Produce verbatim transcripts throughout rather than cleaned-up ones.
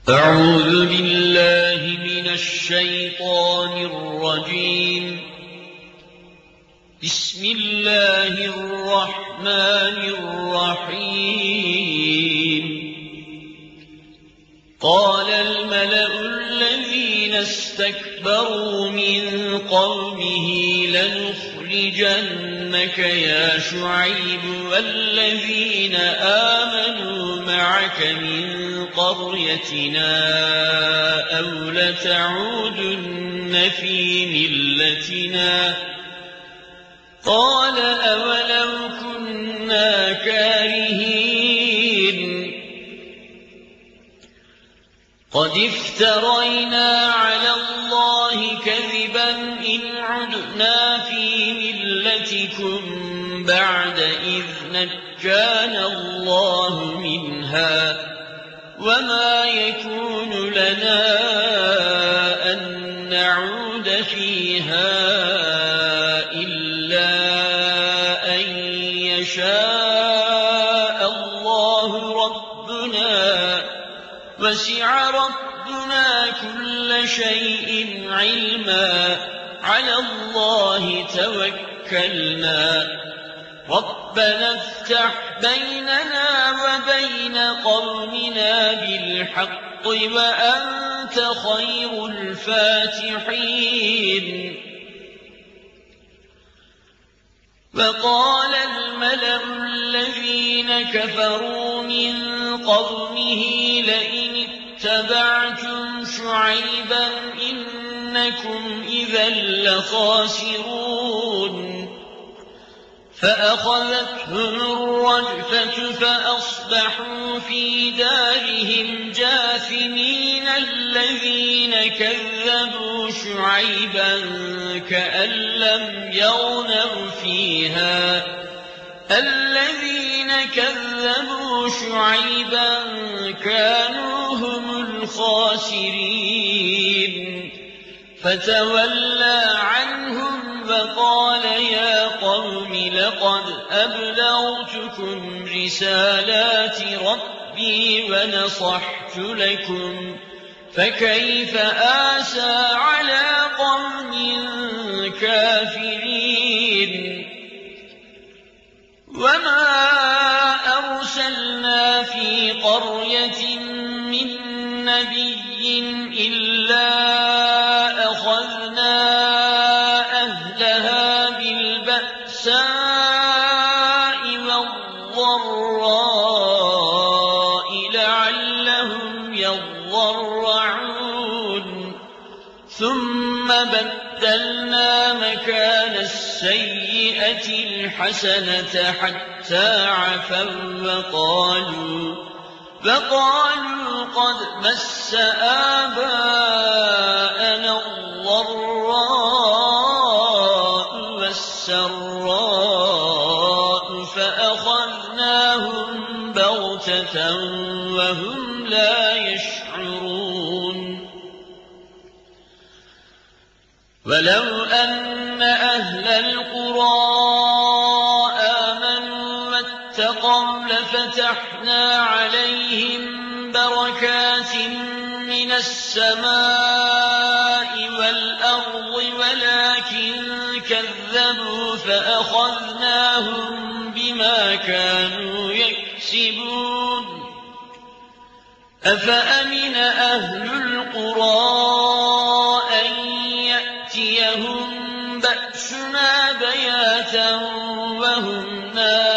أعوذ بالله من الشيطان الرجيم. بسم الله الرحمن الرحيم. قال الملأ الذين استكبروا من قومه لنخرجنك يا شعيب والذين آمنوا معك من قريتنا أو لتعودن في ملتنا. قال أولو كنا كارهين قد افترينا على الله كذبا إن عدنا في ملتكم بعد إذ نجانا الله منها وما يكون لنا أن نعود فيها إلا أن يشاء الله ربنا وسع ربنا كل شيء علما على الله توكلنا ربنا افتح بيننا وبين قومنا بالحق وأنت خير الفاتحين. وقال الملأ الذين كفروا من قومه لئن اتبعتم شعيبا إنكم إذا لخاسرون. فأخذتهم الرجفة فأصبحوا في دارهم جاثمين. الذين كذبوا شعيبا كأن لم يغنوا فيها. الذين كذبوا شعيبا كانوا هم الخاسرين. فتولى عنهم وقال يا قوم لقد أبلغتكم رسالات ربي ونصحت لكم فكيف آسى على قوم كافرين. وما أرسلنا في قرية من نبي إلا أخذنا أهلها بالبأساء والضراء لعلهم يضرعون. ثم بدلنا مكان السيئة الحسنة حتى عفوا وقالوا فقالوا قد مس آباءنا الضراء والسراء فأخذناهم بغتة وهم لا يشعرون. ولو أن أهل القرى آمنوا واتقوا لفتحنا عليهم بركات من السماء والأرض ولكن كذبوا فأخذناهم بما كانوا يكسبون. أفأمن أهل القرى أن يأتيهم بأسنا بياتا وهم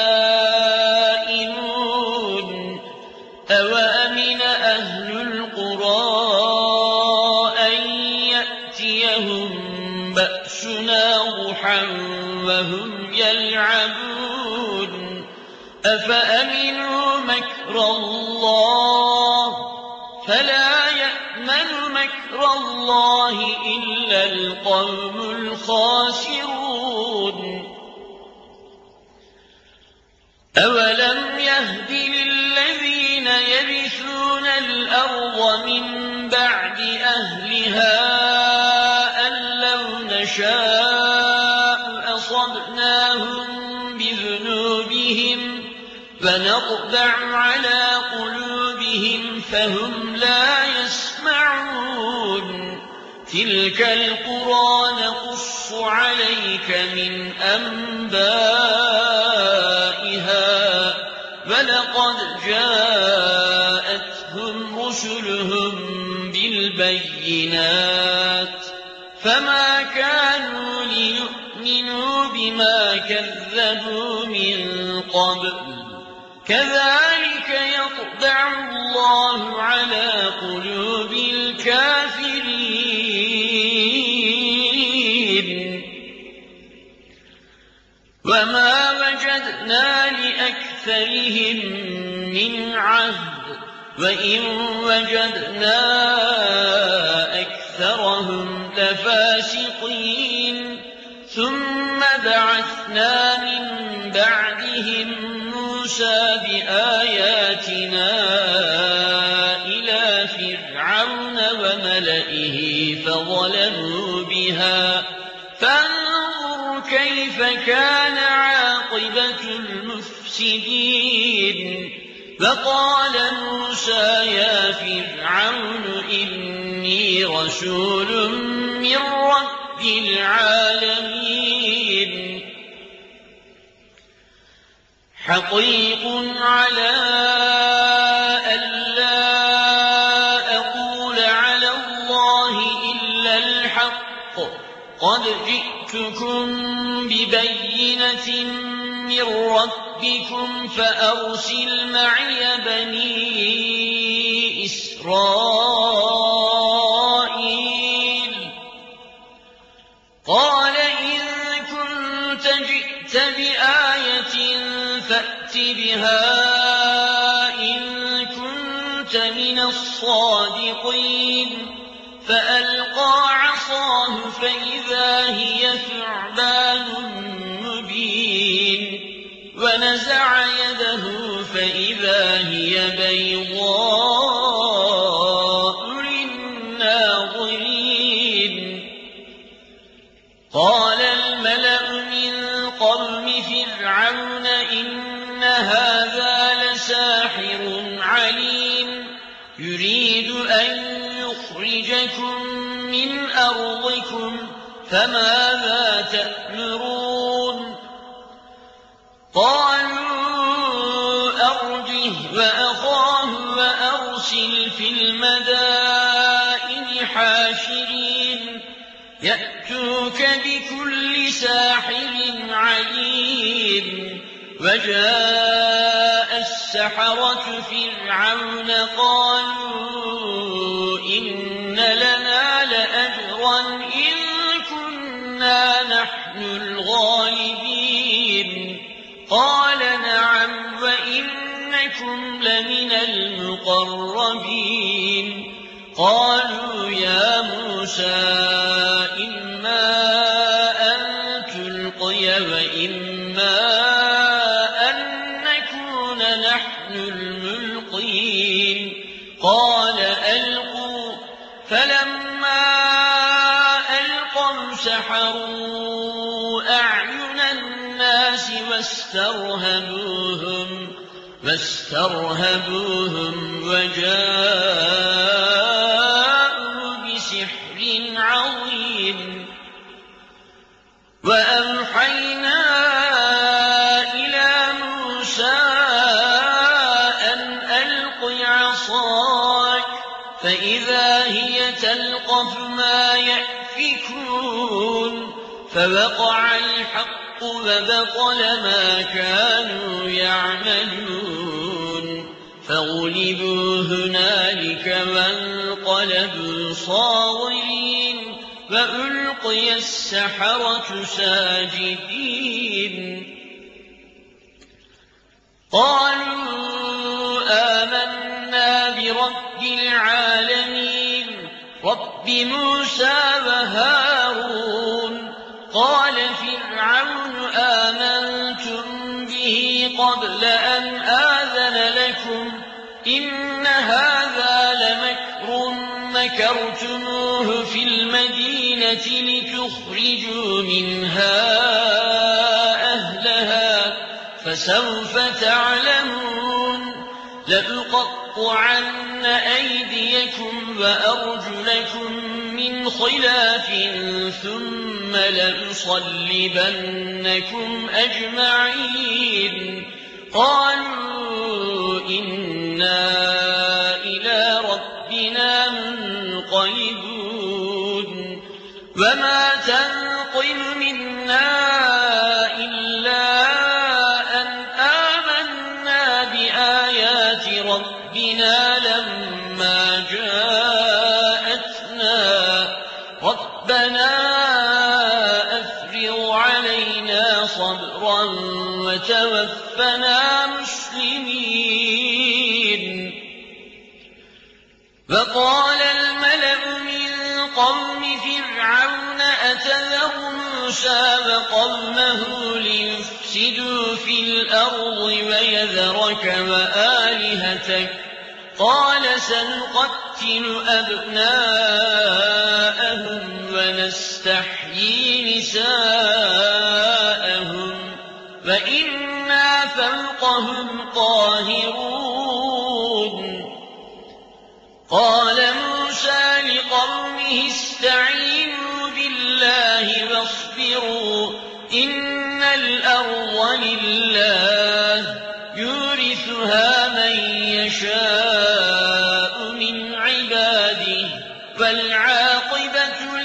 نائمون. أوأمن أهل القرى أن يأتيهم بأسنا ضحى وهم يلعبون. أفأمنوا مكر الله فلا يأمن مكر الله إلا القوم الخاسرون. أولم يهد للذين يرثون الأرض من بعد أهلها أن لو نشاء أصبناهم بذنوبهم فنطبع على قلوبهم فهم لا يسمعون تلك القرى نقص عليك من أنبائها ولقد جاءتهم رسلهم بالبينات فما كانوا ليؤمنوا بما كذبوا من قبل كذلك يطبع الله على قلوب الكافرين وما وجدنا لأكثرهم من عهد وإن وجدنا أكثرهم لفاسقين ثم بعثنا من بعدهم موسى بآياتنا إلى فرعون وملئه فظلموا بها فانظر كيف كان عاقبة المفسدين فقال موسى يا فرعون إني رسول من رب العالمين حقيق على ألا أقول على الله إلا الحق قد جئتكم ببينة من ربكم فأرسل معي بني إسرائيل قال إن كنت جئت بآية فأت بها إن كنت من الصادقين فألقى عصاه فإذا هي ثعبان مبين ونزع يده فإذا هي بيضاء للناظرين قال الملأ من قوم فرعون إن هذا لساحر عليم يريد أن يخرجكم من أرضكم فماذا تأمرون قالوا أرجه وأخاه وأرسل في المدائن حاشرين يأتوك بكل ساحر عليم وجاء السحرة فرعون قالوا إن لنا لأجرا إن كنا نحن الغالبين قال نعم وإنكم لمن المقربين قالوا يا موسى إما أن تلقي وإما أن نكون نحن الملقين قال ألقوا فلما ألقوا سحروا أعين الناس واسترهبوهم واسترهبوهم وجاءوا بسحر عظيم وأوحينا إلى موسى أن ألق عصاك فإذا هي تلقف ما يأفكون فوقع الحق وبطل ما كانوا يعملون فغلبوا هنالك وانقلبوا صاغرين وألقي السحرة ساجدين قالوا آمنا برب العالمين رب موسى وهارون قال فرعون آمنتم به قبل أن آذن لكم إن هذا لمكر مكرتموه في المدينة لتخرجوا منها أهلها فسوف تعلمون لأقطعن أيديكم وأرجلكم من خلاف ثم لأصلبنكم أجمعين قالوا إنا إلى ربنا منقلبون وما تنقم منا إلا أن آمنا بآيات ربنا لما جاءتنا ربنا أفرغ علينا صبرا وتوفنا مسلمين وقال الملأ من قوم فرعون أتذر موسى وقومه ليفسدوا في الأرض ويذرك وآلهتك قال سنقتل أبناءهم ونستحيي نساءهم وإنا فوقهم قاهرون قال موسى لقومه استعينوا بالله واصبروا إن الأرض لله يورثها من يشاء من عباده والعاقبة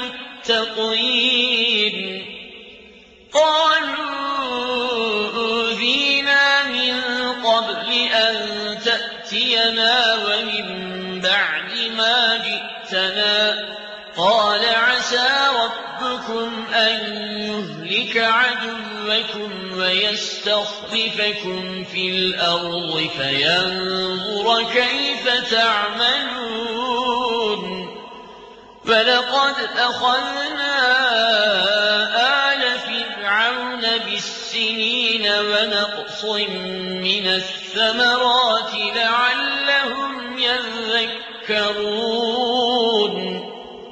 للمتقين قالوا أوذينا من قبل أن تأتينا ومن بعد ما جئتنا قال عسى ربكم أن يهلك عدوكم ويستخلفكم في الأرض فينظر كيف تعملون ولقد أخذنا آل فرعون بالسنين ونقص من الثمرات لعلهم يذكرون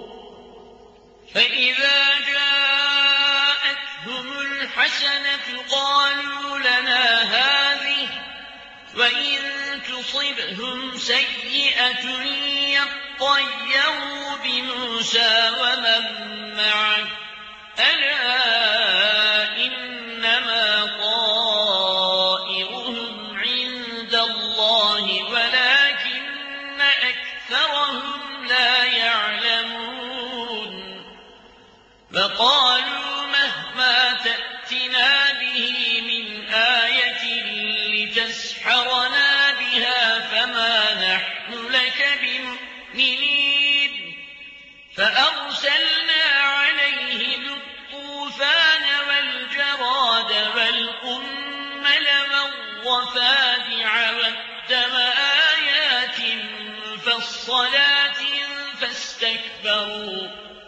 فإذا جاءتهم الحسنة قالوا لنا هذه وإن تصبهم سيئة يطيروا بموسى ومن معه ألا إنما طائرهم عند الله ولكن أكثرهم لا يعلمون وقالوا مهما تأتنا به من آية لتسحرنا بها فما نحن لك بمؤمنين فأرسلنا عليهم الطوفان والجراد والقمل والضفادع والدم آيات مفصلات فاستكبروا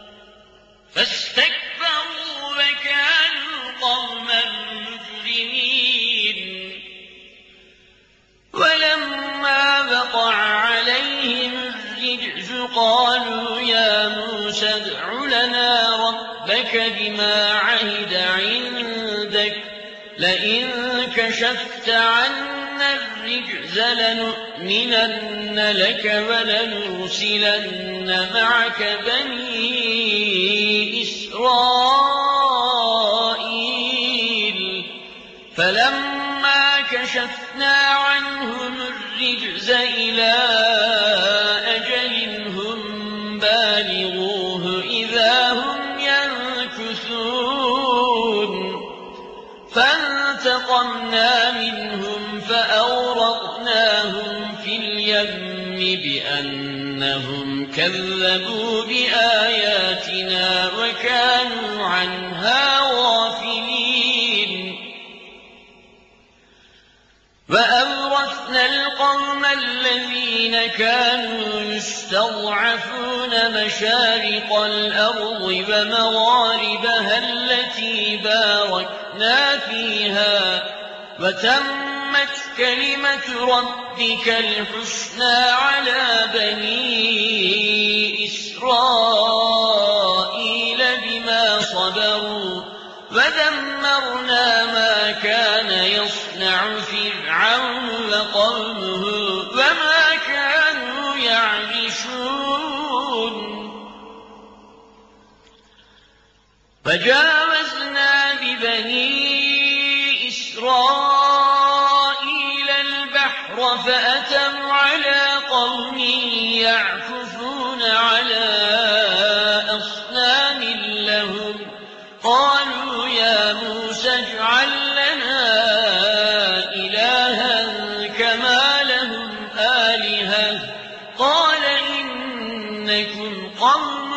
فاستكبروا وكانوا قوما مجرمين ولما وقع عليهم الرجز قالوا يا موسى ادع لنا ربك بما عهد عندك لئن كشفت عنا الرجز لنؤمنن لك ولنرسلن معك بني إسرائيل فلما كشفنا عنهم الرجز إلى أجل هم بالغوه إذا هم ينكثون فانتقمنا منهم فأورقناهم في اليم بأنهم كذبوا بآياتنا وكانوا عنها غافلين وأورثنا القوم الذين كانوا يستضعفون مشارق الأرض ومغاربها التي باركنا فيها وتمت كلمة ربك الحسنى على بني إسرائيل بما صبروا ودمرنا ما كان يصنع فرعون وقومه وما كانوا يعيشون فجاوزنا ببني إسرائيل البحر فأتوا على قوم يعكفون على أصنام لهم قالوا يا موسى اجعل لنا إلها كما لهم آلهة قال إنكم قوم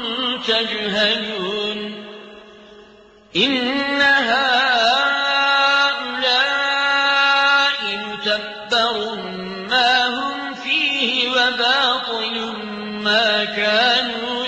تجهلون إن هؤلاء متبر ما هم فيه وباطل ما كانوا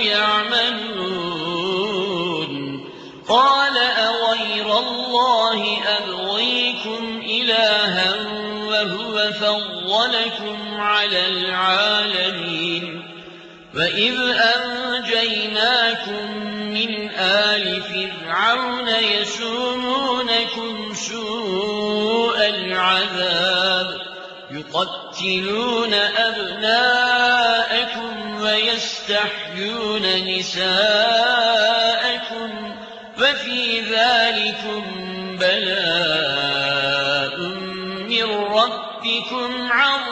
يعملون قال أغير الله أبغيكم إلها وهو فضلكم على العالمين وإذ أنجيناكم من آل فرعون يسومونكم سوء العذاب يقتلون أبناءكم ويستحيون نساءكم وفي ذلكم بلاء من ربكم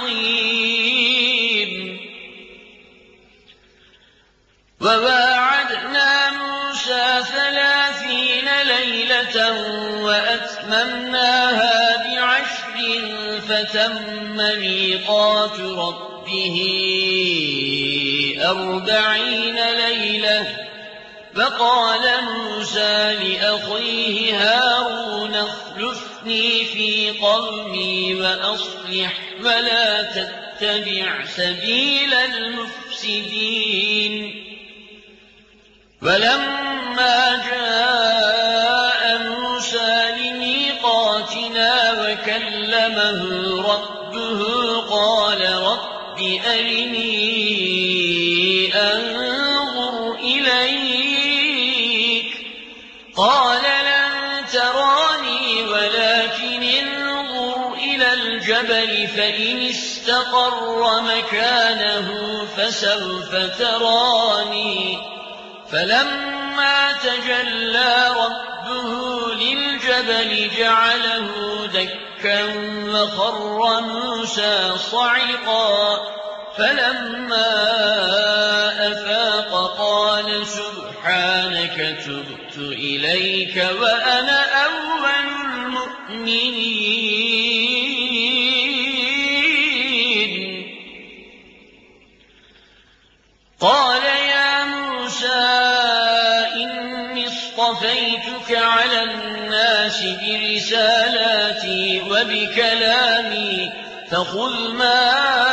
عظيم وواعدنا موسى ثلاثين ليلة وأتممناها بعشر فتم ميقات ربه أربعين ليلة فقال موسى لأخيه هارون اخلفني في قومي وأصلح ولا تتبع سبيل المفسدين ولما جاء موسى لميقاتنا وكلمه ربه قال رب أرني أنظر إليك قال لن تراني ولكن انظر إلى الجبل فإن استقر مكانه فسوف تراني فلما تجلى ربه للجبل جعله دكا وخر موسى صعقا فلما أفاق قال سبحانك تبت إليك وأنا أول المؤمنين قال يا موسى إني اصطفيتك على الناس برسالاتي وبكلامي فخذ ما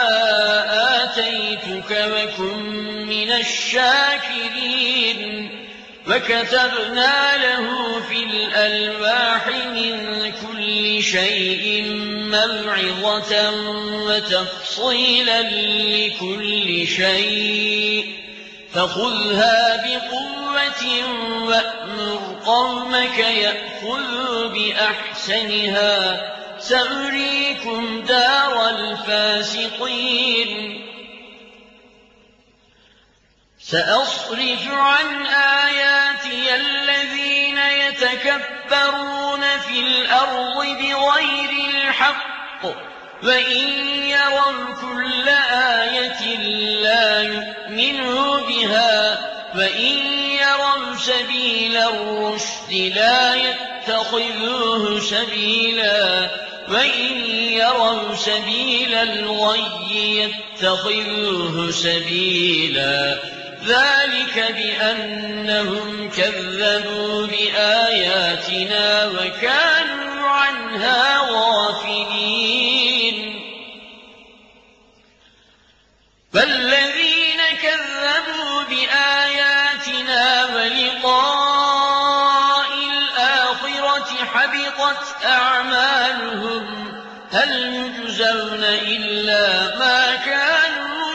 آتيتك وكن من الشاكرين وكتبنا له في الألواح من كل شيء موعظة وتفصيلا لكل شيء فخذها بقوة وأمر قومك يأخذوا بأحسنها سأريكم دار الفاسقين سأصرف عن آياتي الذين يتكبرون في الأرض بغير الحق وإن يروا كل آية لا يؤمنوا بها وإن يروا سبيل الرشد لا يتخذوه سبيلا وإن يروا سبيل الغي يتخذوه سبيلا ذلك بأنهم كذبوا بآياتنا وكانوا عنها غافلين فالذين كذبوا بآياتنا ولقاء الآخرة حبطت أعمالهم هل يجزون إلا ما كانوا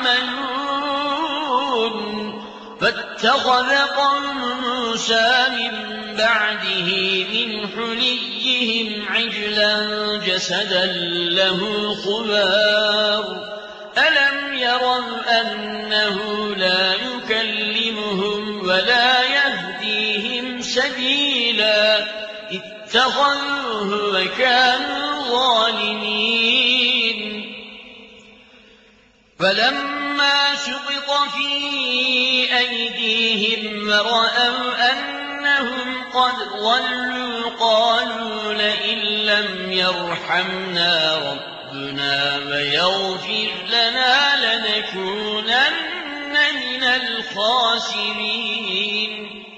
يعملون فاتخذ قوم موسى من بعده من حليهم عجلا جسدا له خوار ألم يروا أنه لا يكلمهم ولا يهديهم سبيلا اتخذوه وكانوا ظالمين. فلما سقط في أيديهم ورأوا أنهم قد ضلوا قالوا لئن لم يرحمنا ربنا ويغفر لنا لنكونن من الخاسرين.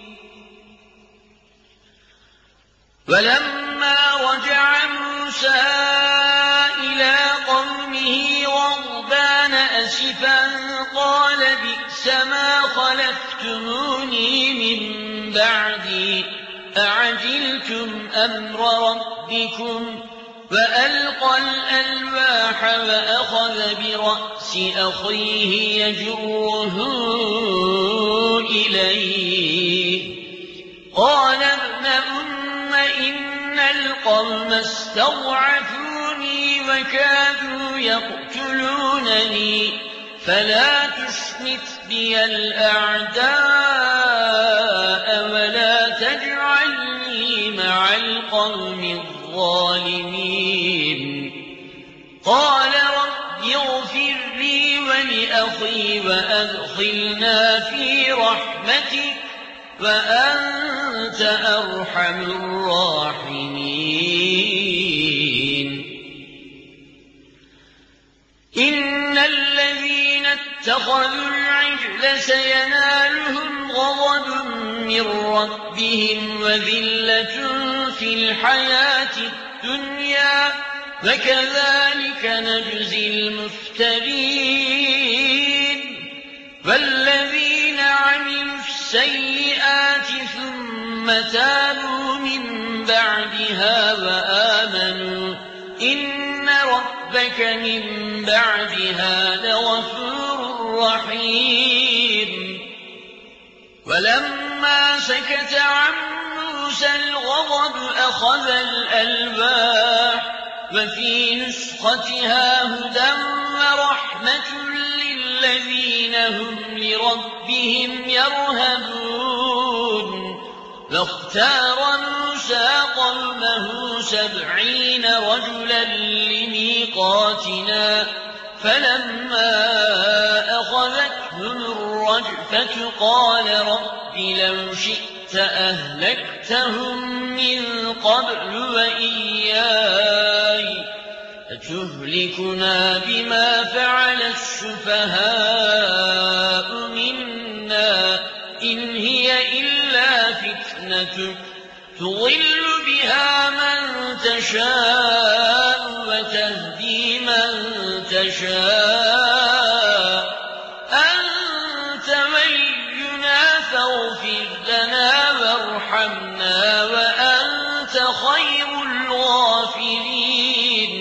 ولما رجع موسى إلى قومه غضبان أسفا قال بئس ما خلفتموني من بعدي أعجلتم أمر ربكم وألقى الألواح وأخذ برأس أخيه يجره إليه قال ابن أم إن القوم استضعفوني وكادوا يقتلونني فلا تشمت بي الأعداء ولا تجعلني مع القوم الظالمين. قال رب اغفر لي ولأخي وأدخلنا في رحمتك وأنت أرحم الراحمين. إن الذين اتخذوا العجل سينالهم غضب من ربهم وذلة في الحياة الدنيا وكذلك نجزي المفترين. والذين عملوا السيئات ثم تابوا من بعدها وآمنوا إن ربك من بعدها لغفور رحيم. ولما سكت عن موسى الغضب أخذ الألواح وفي نسختها هدى ورحمة للذين هم لربهم يرهبون. فاختار موسى قومه سبعين رجلا لميقاتنا فلما أخذتهم الرجفة قال رب لو شئت أهلكتهم من قبل وإياي أتهلكنا بما فعل السفهاء منا إن هي إلا فتنتك تضل بها من تشاء وتهدي من تشاء أنت ولينا فاغفر لنا وارحمنا وأنت خير الغافرين.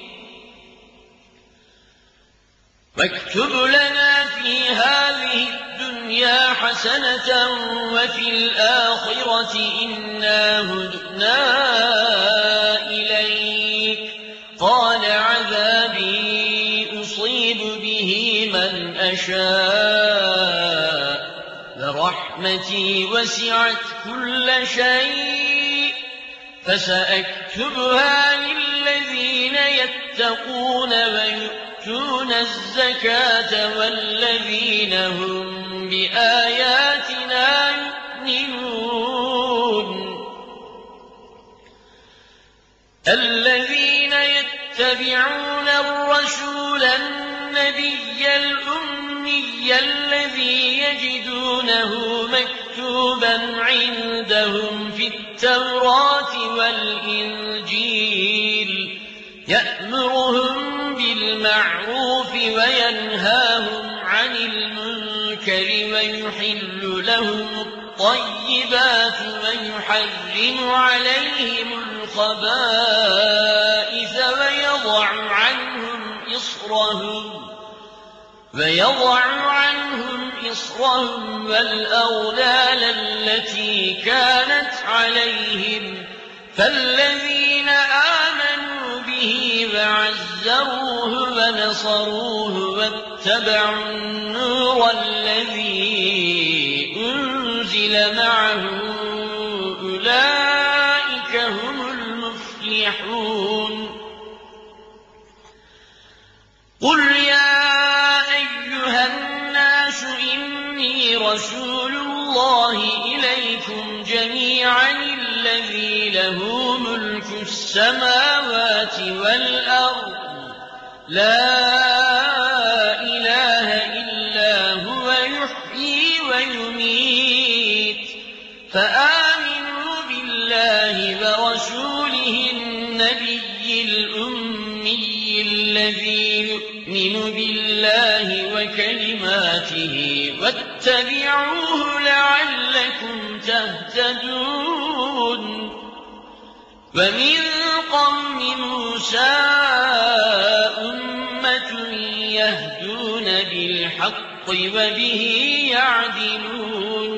واكتب لنا في هذه الدنيا حسنة وفي الآخرة إنا هدنا إليك قال عذابي أصيب به من أشاء ورحمتي وسعت كل شيء فسأكتبها للذين يتقون ويؤتون الزكاة والذين هم بآياتنا يؤمنون. الذين يتبعون الرسول النبي الأمي الذي يجدونه مكتوبا عندهم في التوراة والإنجيل يأمرهم بالمعروف وينهاهم عن المنكر ويحل لهم الطيبات ويحرم عليهم الخبائث ويضع عنهم إصرهم ويضع عنهم إصرهم والأغلال التي كانت عليهم فالذين آمنوا به وعزروه عَزَّرُوهُ وَنَصَرُوهُ وَاتَّبَعُوا النُّورَ الَّذِي أُنزِلَ مَعَهُ أُولَٰئِكَ هُمُ الْمُفْلِحُونَ قُلْ يَا أَيُّهَا النَّاسُ إِنِّي رَسُولُ اللَّهِ إِلَيْكُمْ جَمِيعًا الَّذِي لَهُ مُلْكُ السَّمَاوَاتِ وَالْأَرْضِ لَا إِلَٰهَ إِلَّا هُوَ يُحْيِي وَيُمِيتُ فَآمِنُوا بِاللَّهِ وَرَسُولِهِ النَّبِيِّ الْأُمِّيِّ الَّذِي يُؤْمِنُ بِاللَّهِ وَكَلِمَاتِهِ وَاتَّبِعُوهُ لَعَلَّكُمْ تَهْتَدُونَ وَمِن قَوْمِ مُوسَىٰ أُمَّةٌ يَهْدُونَ بِالْحَقِّ وَبِهِ يَعْدِلُونَ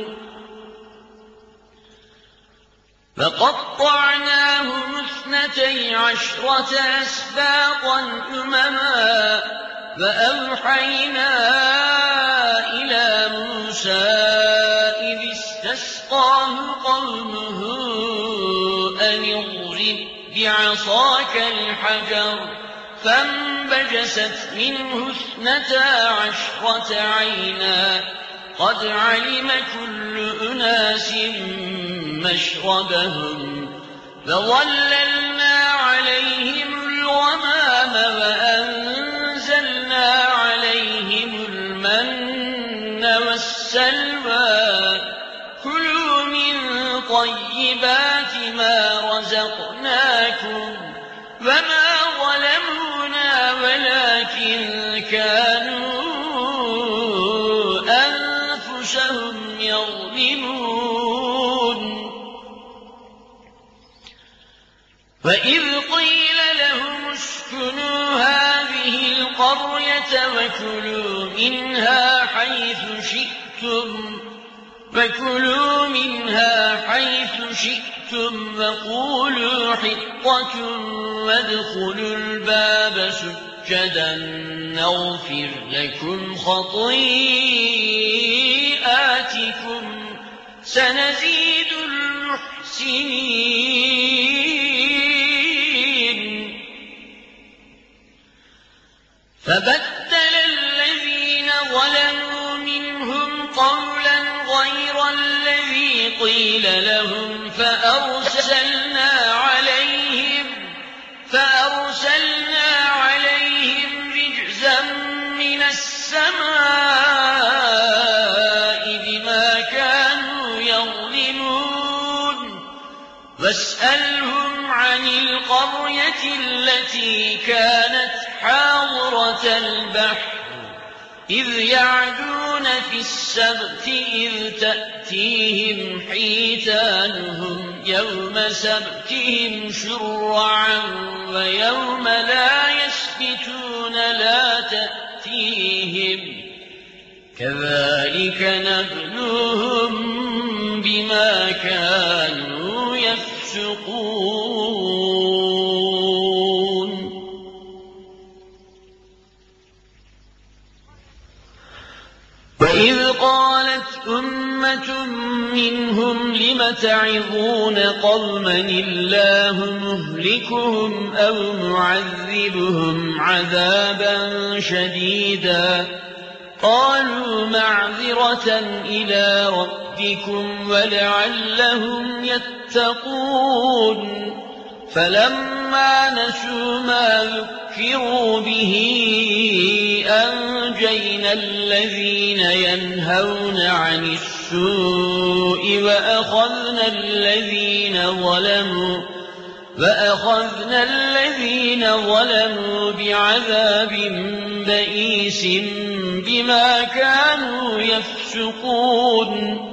فَقَطَّعْنَاهُمُ اثْنَتَيْ عَشْرَةَ أَسْبَاطًا أُمَمًا وَأَوْحَيْنَا إِلَىٰ مُوسَىٰ إِذِ اسْتَسْقَاهُ قَوْمُهُ أَنِ اضْرِب بِّعَصَاكَ الْحَجَرَ فَانبَجَسَتْ مِنْهُ اثْنَتَا عَشْرَةَ عَيْنًا قَدْ عَلِمَ كُلُّ أُنَاسٍ مَّشْرَبَهُمْ فَظَلَّلْنَا عَلَيْهِمُ الْغَمَامَ وَأَنزَلْنَا عَلَيْهِمُ الْمَنَّ وَالسَّلْوَىٰ كُلُوا مِن طَيِّبَاتِ مَا رَزَقْنَاكُمْ وَمَا ظَلَمُونَا وَلَٰكِن كَانُوا أَنفُسَهُمْ يَظْلِمُونَ وَإِذْ قِيلَ لَهُمُ اسْكُنُوا هَٰذِهِ الْقَرْيَةَ وَكُلُوا مِنْهَا حَيْثُ شِئْتُمْ فَكُلُوا مِنْهَا حَيْثُ شِئْتُمْ وَقُولُوا حِطَّةٌ وَادْخُلُوا الْبَابَ سُجَّدًا نَّغْفِرْ لَكُمْ خَطِيئَاتِكُمْ سَنَزِيدُ الْمُحْسِنِينَ فَبَدَّلَ الَّذِينَ ظَلَمُوا مِنْهُمْ قَوْلًا غَيْرَ الَّذِي قِيلَ لَهُمْ فَأَرْسَلْنَا عَلَيْهِمْ فَأَرْسَلْنَا عَلَيْهِمْ رِجْزًا مِّنَ السَّمَاءِ بِمَا كَانُوا يَظْلِمُونَ وَاسْأَلْهُمْ عَنِ الْقَرْيَةِ الَّتِي كَانَتْ حَاضِرَةَ الْبَحْرِ إِذْ يَعْدُونَ فِي السَّبْتِ إِذْ تَأْتِيهِمْ حِيتَانُهُمْ يَوْمَ سَبْتِهِمْ شُرَّعًا وَيَوْمَ لَا يَسْبِتُونَ لَا تَأْتِيهِمْ كَذَٰلِكَ نَبْلُوهُم بِمَا كَانُوا يَفْسُقُونَ وَإِذْ قَالَتْ أُمَّةٌ مِّنْهُمْ لِمَ تَعِظُونَ قَوْمًا اللَّهُ مُهْلِكُهُمْ أَوْ مُعَذِّبُهُمْ عَذَابًا شَدِيدًا قَالُوا مَعْذِرَةً إِلَىٰ رَبِّكُمْ وَلَعَلَّهُمْ يَتَّقُونَ فَلَمَّا نَسُوا مَا ذُكِّرُوا بِهِ أَنجَيْنَا الَّذِينَ يَنْهَوْنَ عَنِ السُّوءِ وَأَخَذْنَا الَّذِينَ ظَلَمُوا وَأَخَذْنَا الَّذِينَ ظَلَمُوا بِعَذَابٍ بَئِيسٍ بِمَا كَانُوا يَفْسُقُونَ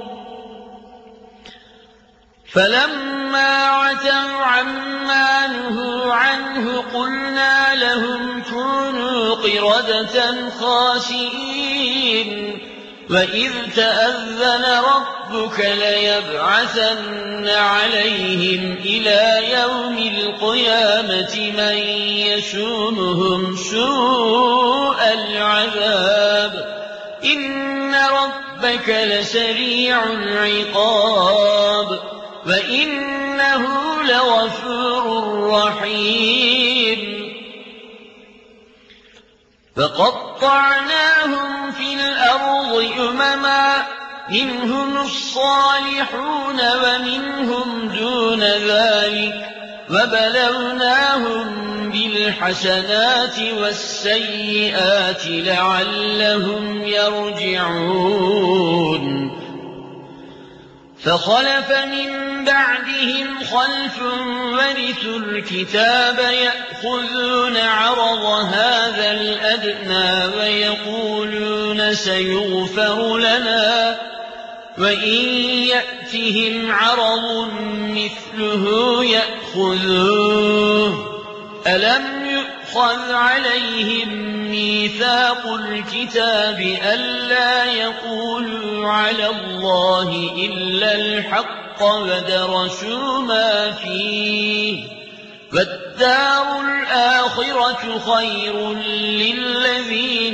فَلَمَّا عَتَوْا عَمَّا نُهُوا عَنْهُ قُلْنَا لَهُمْ كُونُوا قِرَدَةً خَاسِئِينَ وإذ تأذن ربك ليبعثن عليهم إلى يوم القيامة من يسومهم سوء العذاب إن ربك لسريع العقاب وإنه لغفور رحيم فقطعناهم في الأرض أمما منهم الصالحون ومنهم دون ذلك وبلوناهم بالحسنات والسيئات لعلهم يرجعون فخلف من بعدهم خلف ورثوا الكتاب يأخذون عرض هذا الأدنى ويقولون سيغفر لنا وإن يأتهم عرض مثله يأخذوه ألم يؤخذ عليهم ميثاق الكتاب ألا يقولوا على الله إلا الحق ودرسوا ما فيه والدار الآخرة خير للذين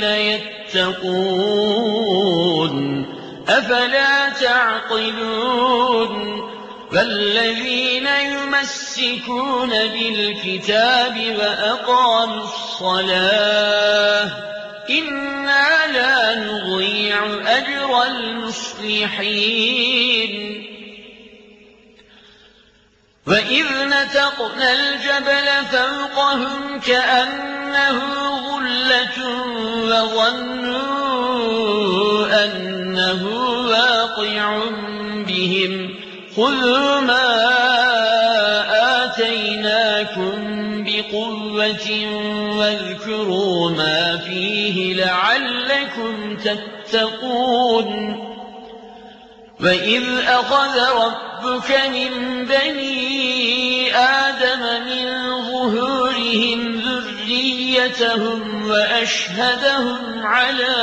يتقون أفلا تعقلون فالذين يمسكون بالكتاب وأقاموا الصلاة إنا لا نضيع أجر المصلحين وإذ نتقنا الجبل فوقهم كأنه ظلة وظنوا أنه واقع بهم خذوا ما آتيناكم بقوة واذكروا ما فيه لعلكم تتقون وإذ أخذ ربك من بني آدم من ظهورهم ذريتهم وأشهدهم على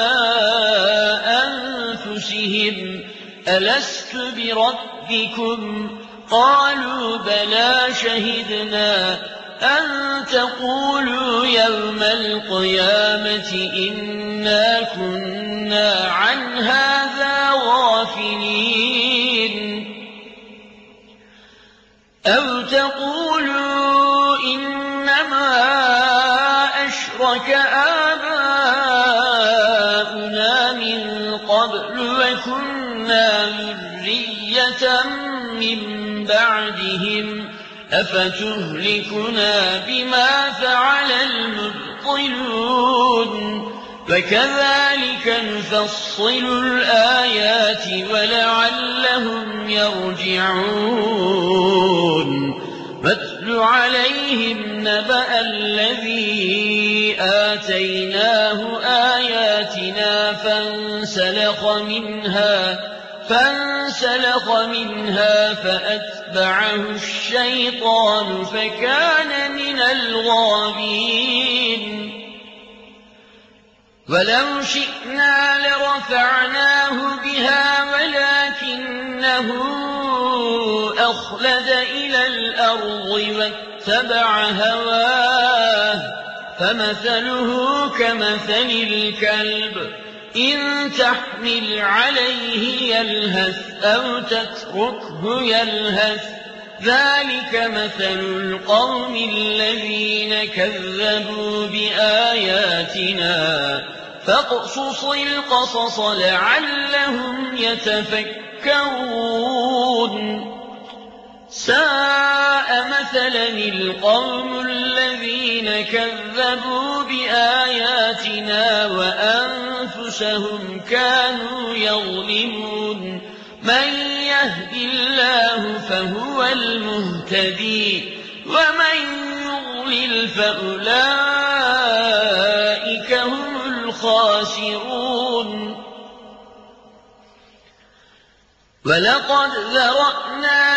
أنفسهم ألست بربكم قالوا بلى شهدنا أن تقولوا يوم القيامة إنا كنا عن هذا غافلين أو تقولوا إنما أشرك آباؤنا من قبل وكنا ذرية من بعدهم أفتهلكنا بما فعل المبطلون فكذلك نفصل الآيات ولعلهم يرجعون واتل عليهم نبأ الذي آتيناه آياتنا فانسلخ منها فانسلخ منها فأتبعه الشيطان فكان من الغاوين ولو شئنا لرفعناه بها ولكنه أخلد إلى الأرض واتبع هواه فمثله كمثل الكلب إن تحمل عليه يلهث أو تتركه يلهث ذلك مثل القوم الذين كذبوا بآياتنا فاقصص القصص لعلهم يتفكرون ساء مثلا القوم الذين كذبوا بآياتنا وأنفسهم كانوا يظلمون من يهد الله فهو المهتدي ومن يضلل فأولئك هم الخاسرون ولقد ذرأنا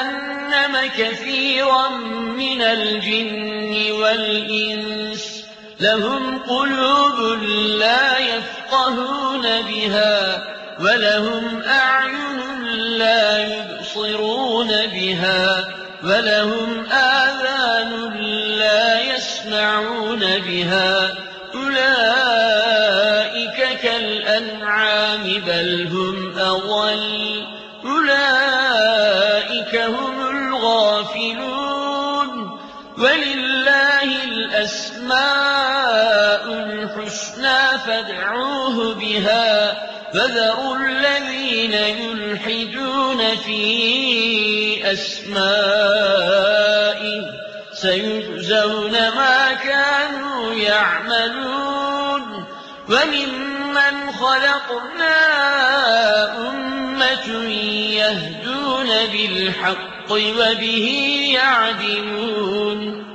لجهنم كثيرا من الجن والإنس لهم قلوب لا يفقهون بها ولهم أعين لا يبصرون بها ولهم آذان لا يسمعون بها أولئك كالأنعام بل هم أضل أولئك هم الغافلون ولله الأسماء الحسنى فادعوه بها فذروا الذين يلحدون في أسمائه سيجزون ما كانوا يعملون وممن خلقنا أمة يهدون بالحق وبه يعدلون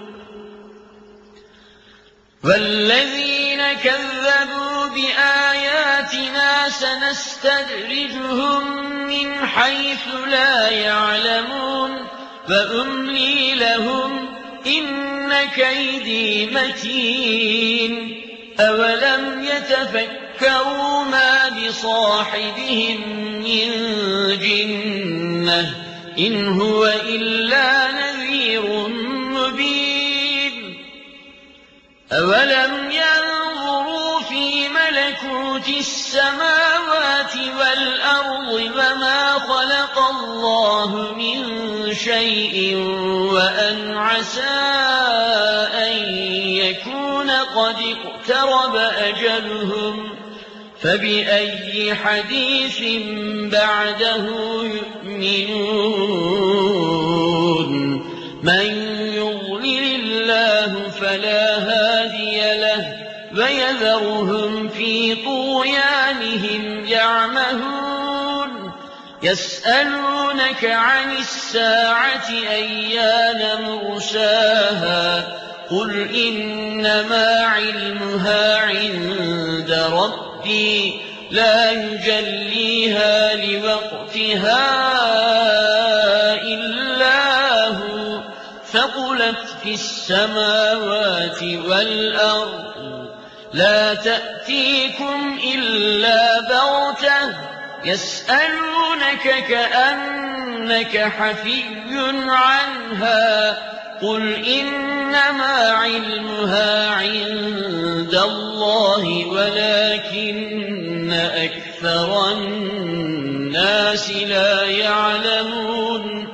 والذين كذبوا بآياتنا سنستدرجهم من حيث لا يعلمون فأملي لهم إن كيدي متين أولم يتفكروا ما بصاحبهم من جنة إن هو إلا نذير مبين أولم ينظروا في ملكوت السماوات والأرض وما خلق الله من شيء وأن عسى أن يكون قد اقترب أجلهم فبأي حديث بعده يؤمنون من يضلل الله فلا هادي له ويذرهم في طغيانهم يعمهون يسألونك عن الساعة أيان مرساها قل إنما علمها عند ربي لا يجليها لوقتها إلا هو ثقلت في السماوات والأرض لا تأتيكم إلا بغتة يسألونك كأنك حفي عنها قل إنما علمها عند الله ولكن أكثر الناس لا يعلمون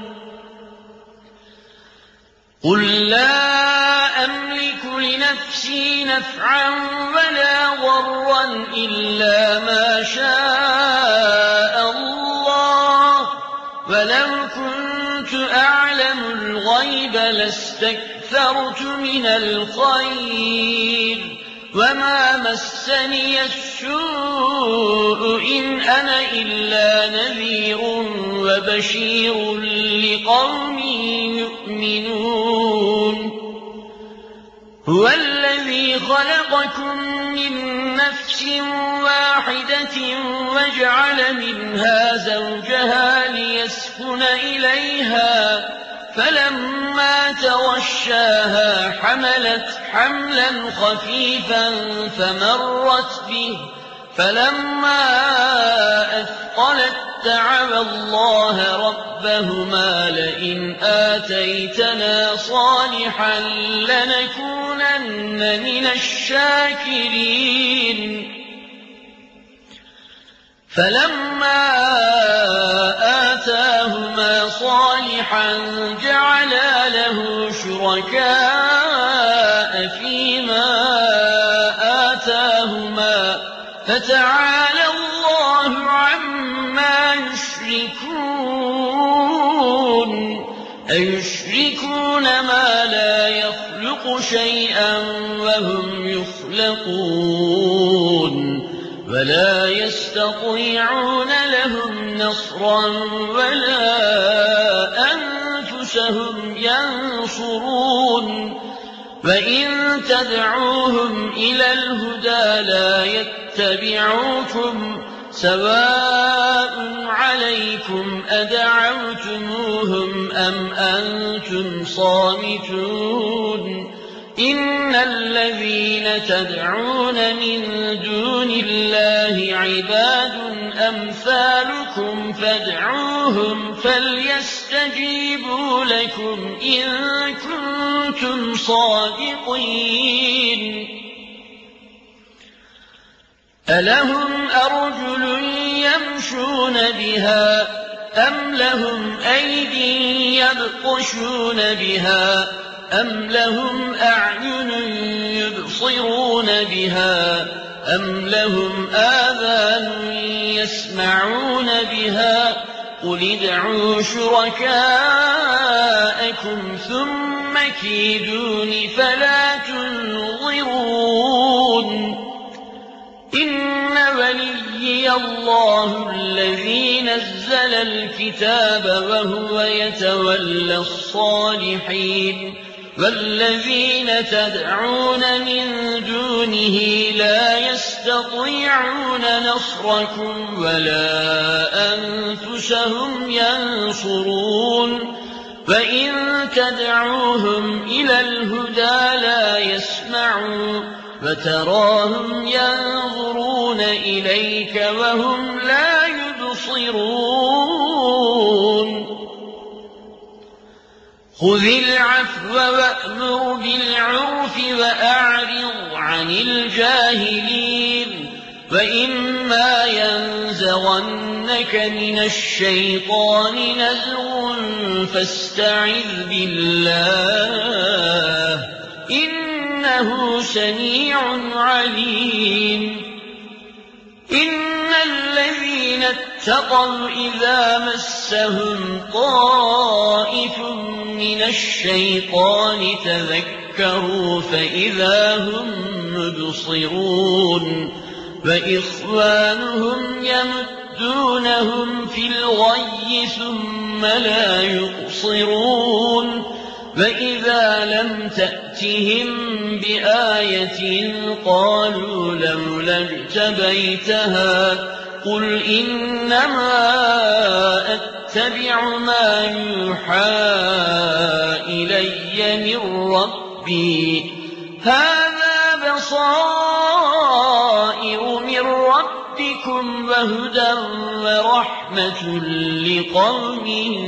قل لا أملك لنفسي نفعا ولا ضرا إلا ما شاء الله ولو كنت أعلم الغيب لاستكثرت من الخير وما مسني السوء إن أنا إلا نذير وبشير لقوم يؤمنون هو الذي خلقكم من نفس واحدة وجعل منها زوجها ليسكن إليها فلما تغشاها حملت حملا خفيفا فمرت به فلما أثقلت دعوا الله ربهما لئن آتيتنا صالحا لنكونن من الشاكرين فلما آتاهما صالحا جعلا له شركاء فيما آتاهما فتعالى الله عما يشركون أيشركون ما لا يخلق شيئا وهم يخلقون ولا يستطيعون لهم نصرا ولا أنفسهم ينصرون وإن تدعوهم إلى الهدى لا يتبعوكم سواء عليكم أدعوتموهم أم أنتم صامتون إن الذين تدعون من دون الله عباد أمثالكم فادعوهم فليستجيبوا لكم إن كنتم صادقين ألهم أرجل يمشون بها أم لهم أيدي يبطشون بها أم لهم أعين يبصرون بها أم لهم آذان يسمعون بها قل ادعوا شركاءكم ثم كيدون فلا تنظرون إن وليي الله الذي نزل الكتاب وهو يتولى الصالحين والذين تدعون من دونه لا يستطيعون نصركم ولا أنفسهم ينصرون فإن تدعوهم إلى الهدى لا يسمعوا فتراهم ينظرون إليك وهم لا يبصرون خذ العفو وأمر بالعرف وأعرض عن الجاهلين وإما ينزغنك من الشيطان نزغ فاستعذ بالله إنه سميع عليم إن الذين اتقوا إذا مسهم طائف من الشيطان تذكروا فإذا هم مبصرون فإخوانهم يمدونهم في الغي ثم لا يقصرون فإذا لم تأتهم بآية قالوا لولا اجتبيتها قل إنما أتبع ما يوحى إلي من ربي هذا بصائر من ربكم وهدى ورحمة لقوم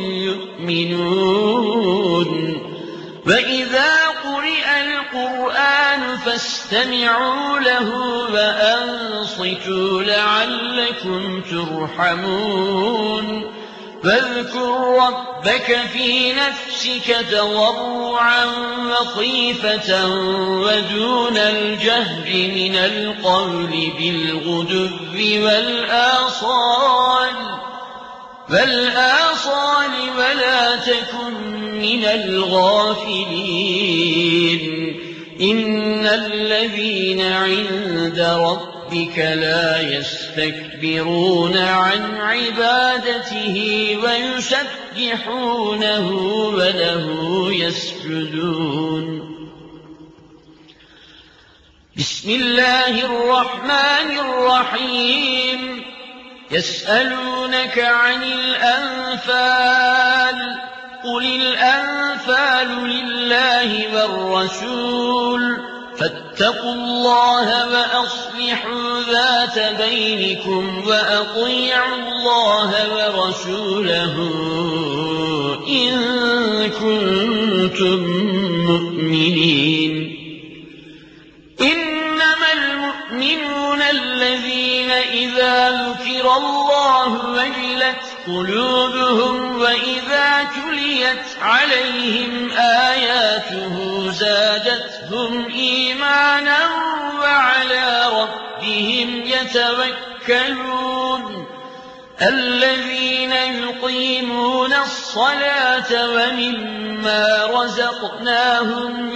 يؤمنون وإذا قرئ القرآن فاستمعوا له وأنصتوا لعلكم ترحمون فاذكر ربك في نفسك تضرعا وخيفة ودون الجهر من القول بالغدو والآصال والآصال ولا تكن من الغافلين إن الذين عند ربك لا يستكبرون عن عبادته ويسبحونه وله يسجدون بسم الله الرحمن الرحيم يسألونك عن الأنفال قل الأنفال لله والرسول فاتقوا الله وأصلحوا ذات بينكم وأطيعوا الله ورسوله إن كنتم مؤمنين إنما المؤمنون الذين إذا ذكر الله وجلت قلوبهم وإذا تليت عليهم آياته زادتهم إيمانا وعلى ربهم يتوكلون الذين يقيمون الصلاة ومما رزقناهم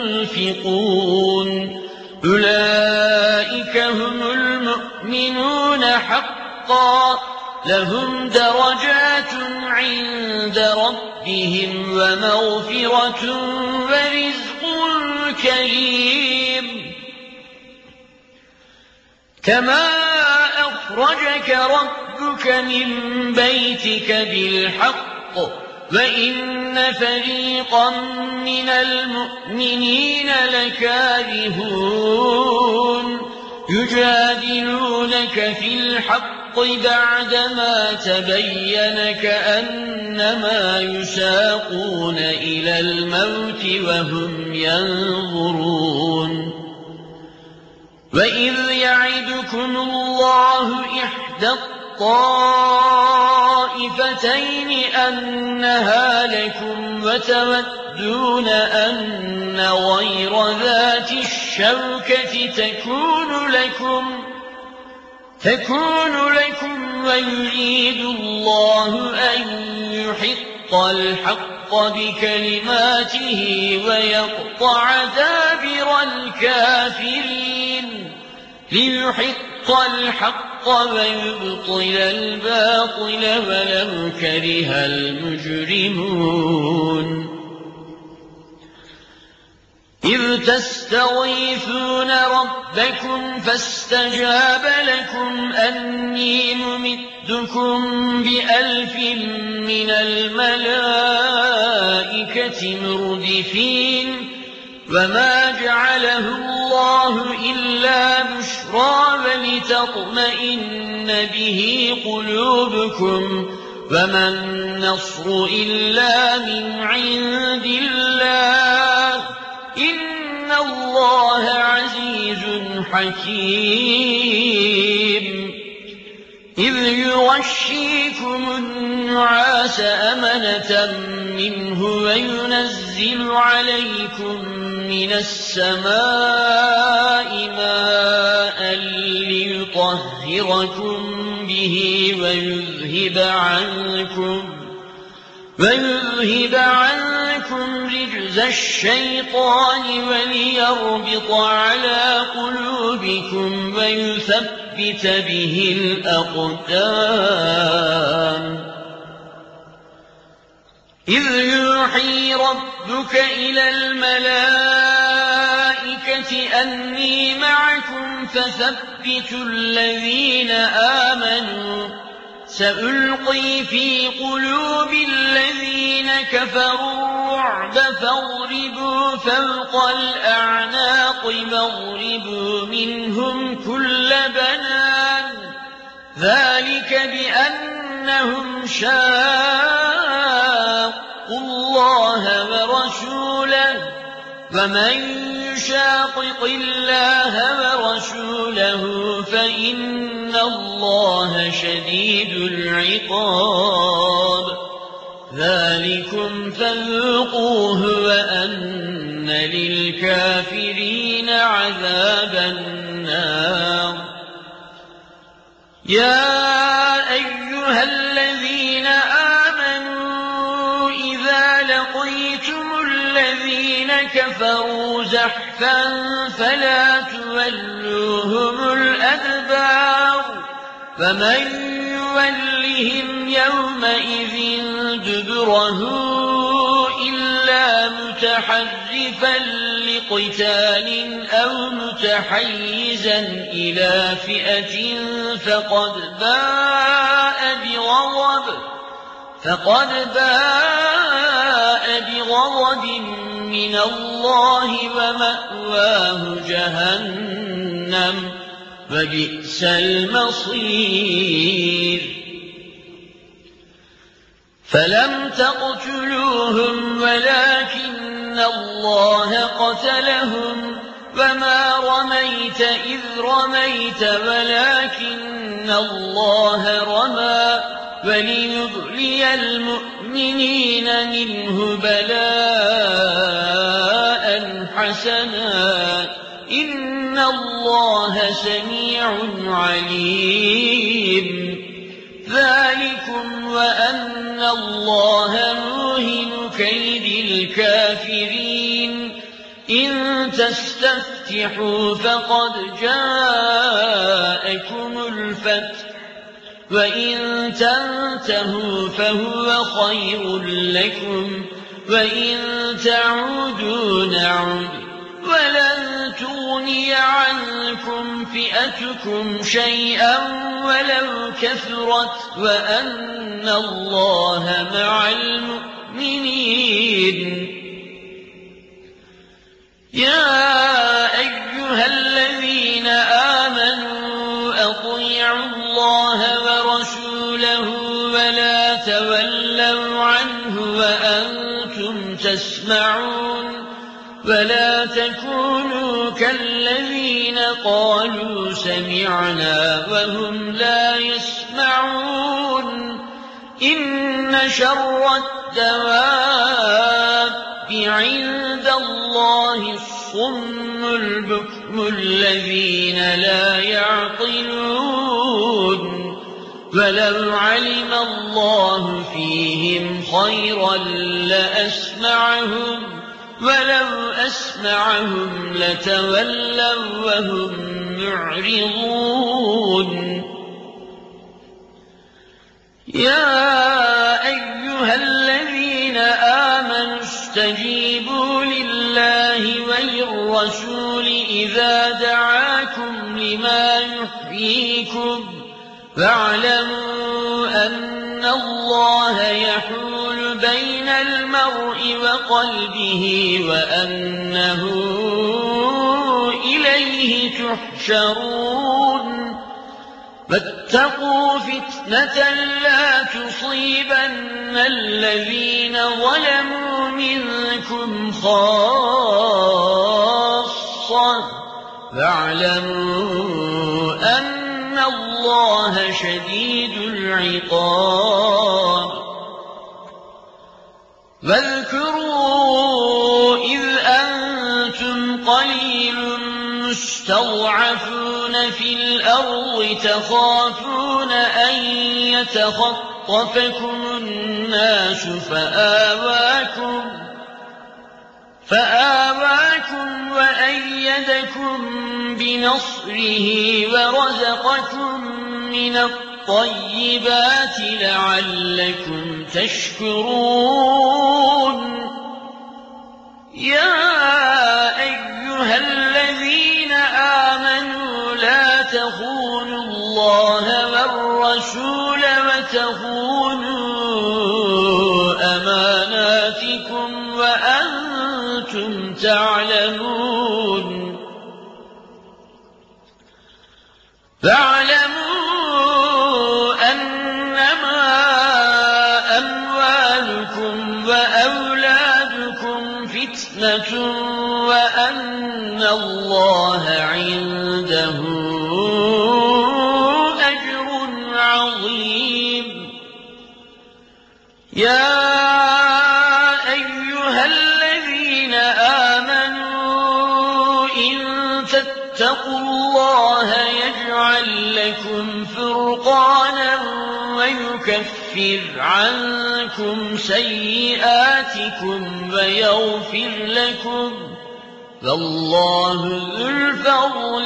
ينفقون أولئك هم المؤمنون حقا لهم درجات عند ربهم ومغفرة ورزق كريم كما أخرجك ربك من بيتك بالحق وَإِنَّ فَرِيقًا مِّنَ الْمُؤْمِنِينَ لَكَارِهُونَ يُجَادِلُونَكَ فِي الْحَقِّ بَعْدَمَا تَبَيَّنَ كَأَنَّمَا يُسَاقُونَ إِلَى الموت وهم ينظرون وَإِذْ يَعِدُكُمُ اللَّهُ إِحْدَى الطَّائِفَتَيْنِ أَنَّهَا لَكُمْ وَتَوَدُّونَ أَنَّ غَيْرَ ذَاتِ الشَّوْكَةِ تَكُونُ لَكُمْ تَكُونُ لَكُمْ وَيُرِيدُ اللَّهُ أَن يُحِقَّ الْحَقَّ بِكَلِمَاتِهِ وَيَقْطَعَ دَابِرَ الْكَافِرِينَ لِيُحِقَّ الْحَقَّ وَيُبْطِلَ الْبَاطِلَ وَلَوْ كَرِهَ الْمُجْرِمُونَ إِذْ تَسْتَغِيثُونَ رَبَّكُمْ فَاسْتَجَابَ لَكُمْ أَنِّي مُمِدُّكُم بِأَلْفٍ مِّنَ الْمَلَائِكَةِ مُرْدِفِينَ وَمَا جَعَلَهُ اللَّهُ إِلَّا بُشْرَىٰ وَلِتَطْمَئِنَّ بِهِ قُلُوبُكُمْ وَمَا النَّصْرُ إِلَّا مِنْ عِندِ اللَّهِ إِنَّ اللَّهَ عَزِيزٌ حَكِيمٌ إِذْ يُغَشِّيكُمُ النُّعَاسَ أَمَنَةً مِّنْهُ وَيُنَزِّلُ عَلَيْكُم مِّنَ السَّمَاءِ مَاءً لِّيُطَهِّرَكُم بِهِ وَيُذْهِبَ عَنكُمْ وَيُذْهِبَ عَنكُمْ رِجْزَ الشَّيْطَانِ وَلِيَرْبِطَ عَلَىٰ قُلُوبِكُمْ وَيُثَبِّتَ بِهِ الْأَقْدَامَ إِذْ يُوحِي رَبُّكَ إِلَى الْمَلَائِكَةِ أَنِّي مَعَكُمْ فَثَبِّتُوا الَّذِينَ آمَنُوا سَأُلْقِي فِي قُلُوبِ الَّذِينَ كَفَرُوا الرُّعْبَ فَاضْرِبُوا فَوْقَ الْأَعْنَاقِ وَاضْرِبُوا مِنْهُمْ كُلَّ بَنَانٍ ذَلِكَ بِأَنَّهُمْ شَاقُّوا اللَّهَ وَرَسُولَهُ وَمَن يُشَاقِقِ اللَّهَ وَرَسُولَهُ فَإِنَّ اللَّهَ شَدِيدُ الْعِقَابِ ذَلِكُمْ فَذُوقُوهُ وَأَنَّ لِلْكَافِرِينَ عَذَابَ النَّارِ يَا أَيُّهَا الَّذِينَ آمَنُوا إِذَا لَقِيتُمُ الَّذِينَ كَفَرُوا زَحْفًا فَلَا تُوَلُّوهُمُ الْأَدْبَارَ فَمَن يُوَلِّهِمْ يَوْمَئِذٍ دُبُرَهُ إِلَّا مُتَحَرِّفًا لِقِتَالٍ أَوْ مُتَحَيِّزًا إِلَىٰ فِئَةٍ فَقَدْ بَاءَ بِغَضَبٍ فَقَدْ بَاءَ بِغَضَبٍ مِّنَ اللَّهِ وَمَأْوَاهُ جَهَنَّمُ وَبِئْسَ الْمَصِيرُ فَلَمْ تَقْتُلُوهُمْ وَلَٰكِنَّ اللَّهَ قَتَلَهُمْ وَمَا رَمَيْتَ إِذْ رَمَيْتَ وَلَٰكِنَّ اللَّهَ رَمَىٰ وَلِيُبْلِيَ الْمُؤْمِنِينَ مِنْهُ بَلَاءً حَسَنًا ۚ إِنَّ اللَّهَ سَمِيعٌ عَلِيمٌ ذَٰلِكُمْ وَأَنَّ اللَّهَ مُوهِنُ كَيْدِ الْكَافِرِينَ إِن تَسْتَفْتِحُوا فَقَدْ جَاءَكُمُ الْفَتْحُ وَإِن تَنتَهُوا فَهُوَ خَيْرٌ لَّكُمْ وَإِن تَعُودُوا نَعُدْ وَلَن تُغْنِيَ عَنكُمْ فِئَتُكُمْ شَيْئًا وَلَوْ كَثُرَتْ وَأَنَّ اللَّهَ مَعَ الْمُؤْمِنِينَ المؤمنين يا أيها الذين آمنوا أطيعوا الله ورسوله ولا تولوا عنه وأنتم تسمعون ولا تكونوا كالذين قالوا سمعنا وهم لا يسمعون إن شر الدواب عند الله الصم البكم الذين لا يعقلون ولو علم الله فيهم خيرا لأسمعهم ولو أسمعهم لتولوا وهم معرضون يا أيها الذين آمنوا استجيبوا لله وللرسول إذا دعاكم لما يحييكم فاعلموا أن الله يحول بين المرء وقلبه وأنه إليه تحشرون فاتقوا فتنة لا تصيبن الذين ظلموا منكم خاصة فاعلموا أن الله شديد العقاب واذكروا إذ أنتم قليل مستضعفون في الأرض تخافون أن يتخطفكم الناس فآواكم فآواكم وأيدكم بنصره ورزقكم من الطيبات لعلكم تشكرون يا أيها الذين آمنوا لا تخونوا الله والرسول وتخونوا أماناتكم وأنتم تعلمون فاعلموا أنما أموالكم وأولادكم فتنة وأن الله عنده أجر عظيم يا أيها الذين آمنوا إن تتقوا الله يجعل لكم فرقانا ويكفر عنكم سيئاتكم ويغفر لكم فالله ذو الفضل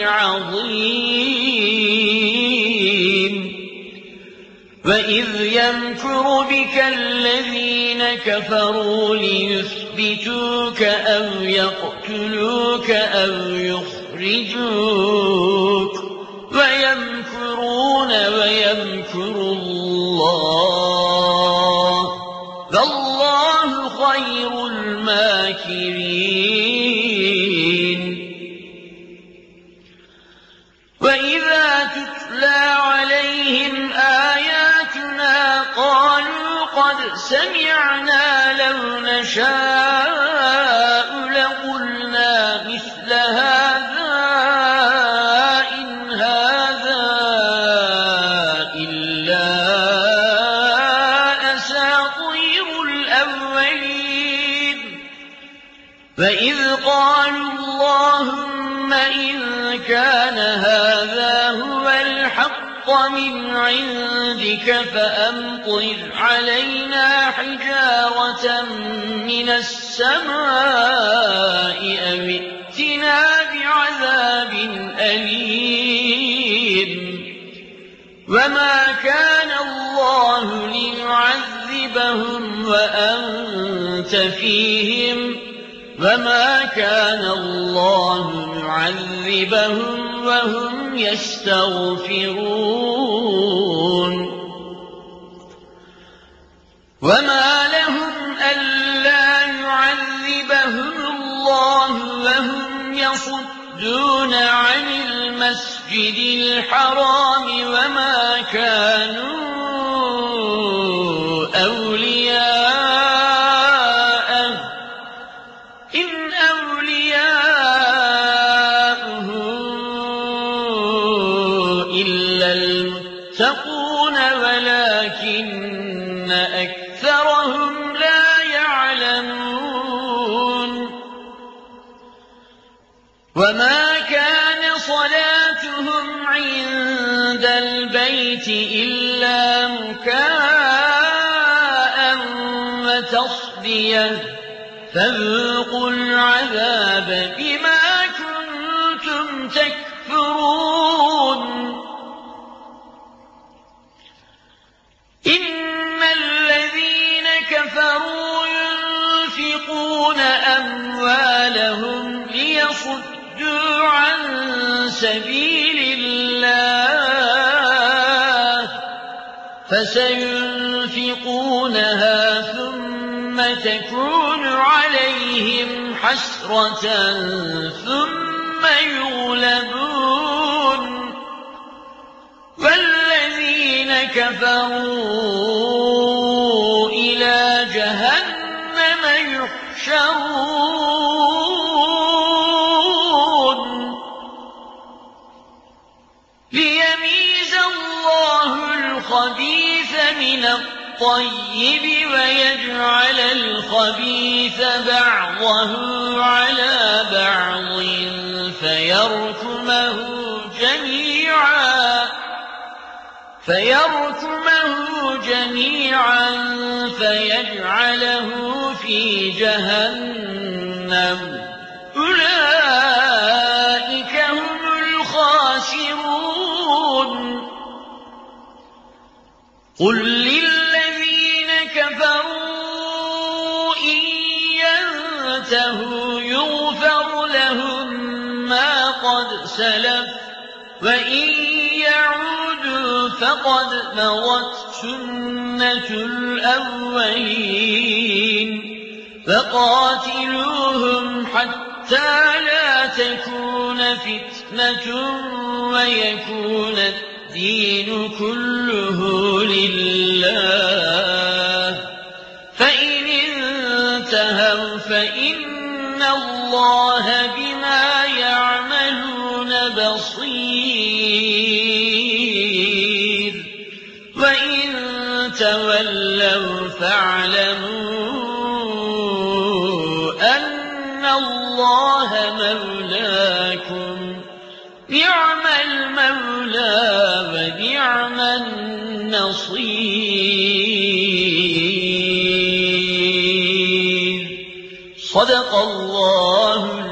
العظيم وإذ يمكر بك الذين كفروا ليثبتوك أو يقتلوك أو يخرجوك ويمكرون ويمكر الله فالله خير الماكرين وإذا تتلى عليهم آياتنا قالوا قد سمعنا لو نشاء لقلنا مثل هذا إن هذا إلا أساطير الأولين فإذ قالوا اللهم إن كان هذا هو الحق من عندك فأمطر علينا حجارة من السماء أو ائتنا بعذاب أليم وما كان الله ليعذبهم وأنت فيهم وما كان الله يعذبهم وهم يستغفرون وما لهم يصدون عن المسجد الحرام وما كانوا أولياءه إن أولياؤه إلا المتقون ولكن أكثرهم لا يعلمون وما كان صلاتهم عند البيت إلا مكاء وتصدية فذوقوا العذاب بما كنتم تكفرون إن الذين كفروا ينفقون أموالهم ليصدوا عن سبيل الله فسينفقونها ثم تكون عليهم حسرة ثم يغلبون والذين كفروا إلى جهنم يحشرون ليميز الله الخبيث من الطيب ويجعل الخبيث بعضه على بعض فيركمه جميعا فيركمه جميعا فيجعله في جهنم أولئك هم الخاسرون قل للذين كفروا إن ينتهوا يغفر لهم ما قد سلف وإن يعودوا فقد مضت سنة الأولين فقاتلوهم حتى لا تكون فتنة ويكون الدين كله لله فإن انتهوا فإن الله بما يعملون بصير وإن تولوا فاعلموا أن الله مولاكم نعم المولى ونعم النصير صدق الله